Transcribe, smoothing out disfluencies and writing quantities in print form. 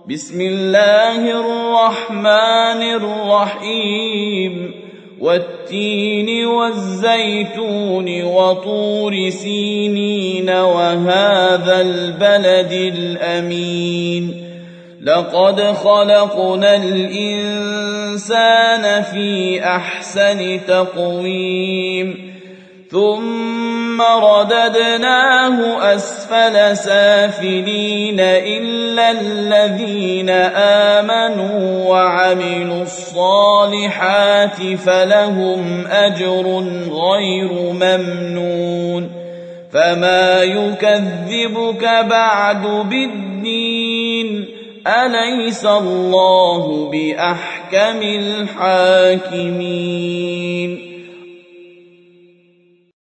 بسم الله الرحمن الرحيم والتين والزيتون وطور سينين وهذا البلد الأمين لقد خلقنا الإنسان في أحسن تقويم ثم رددناه أسفل سافلين إلا الذين آمنوا وعملوا الصالحات فلهم أجر غير ممنون فما يكذبك بعد بالدين أليس الله بأحكم الحاكمين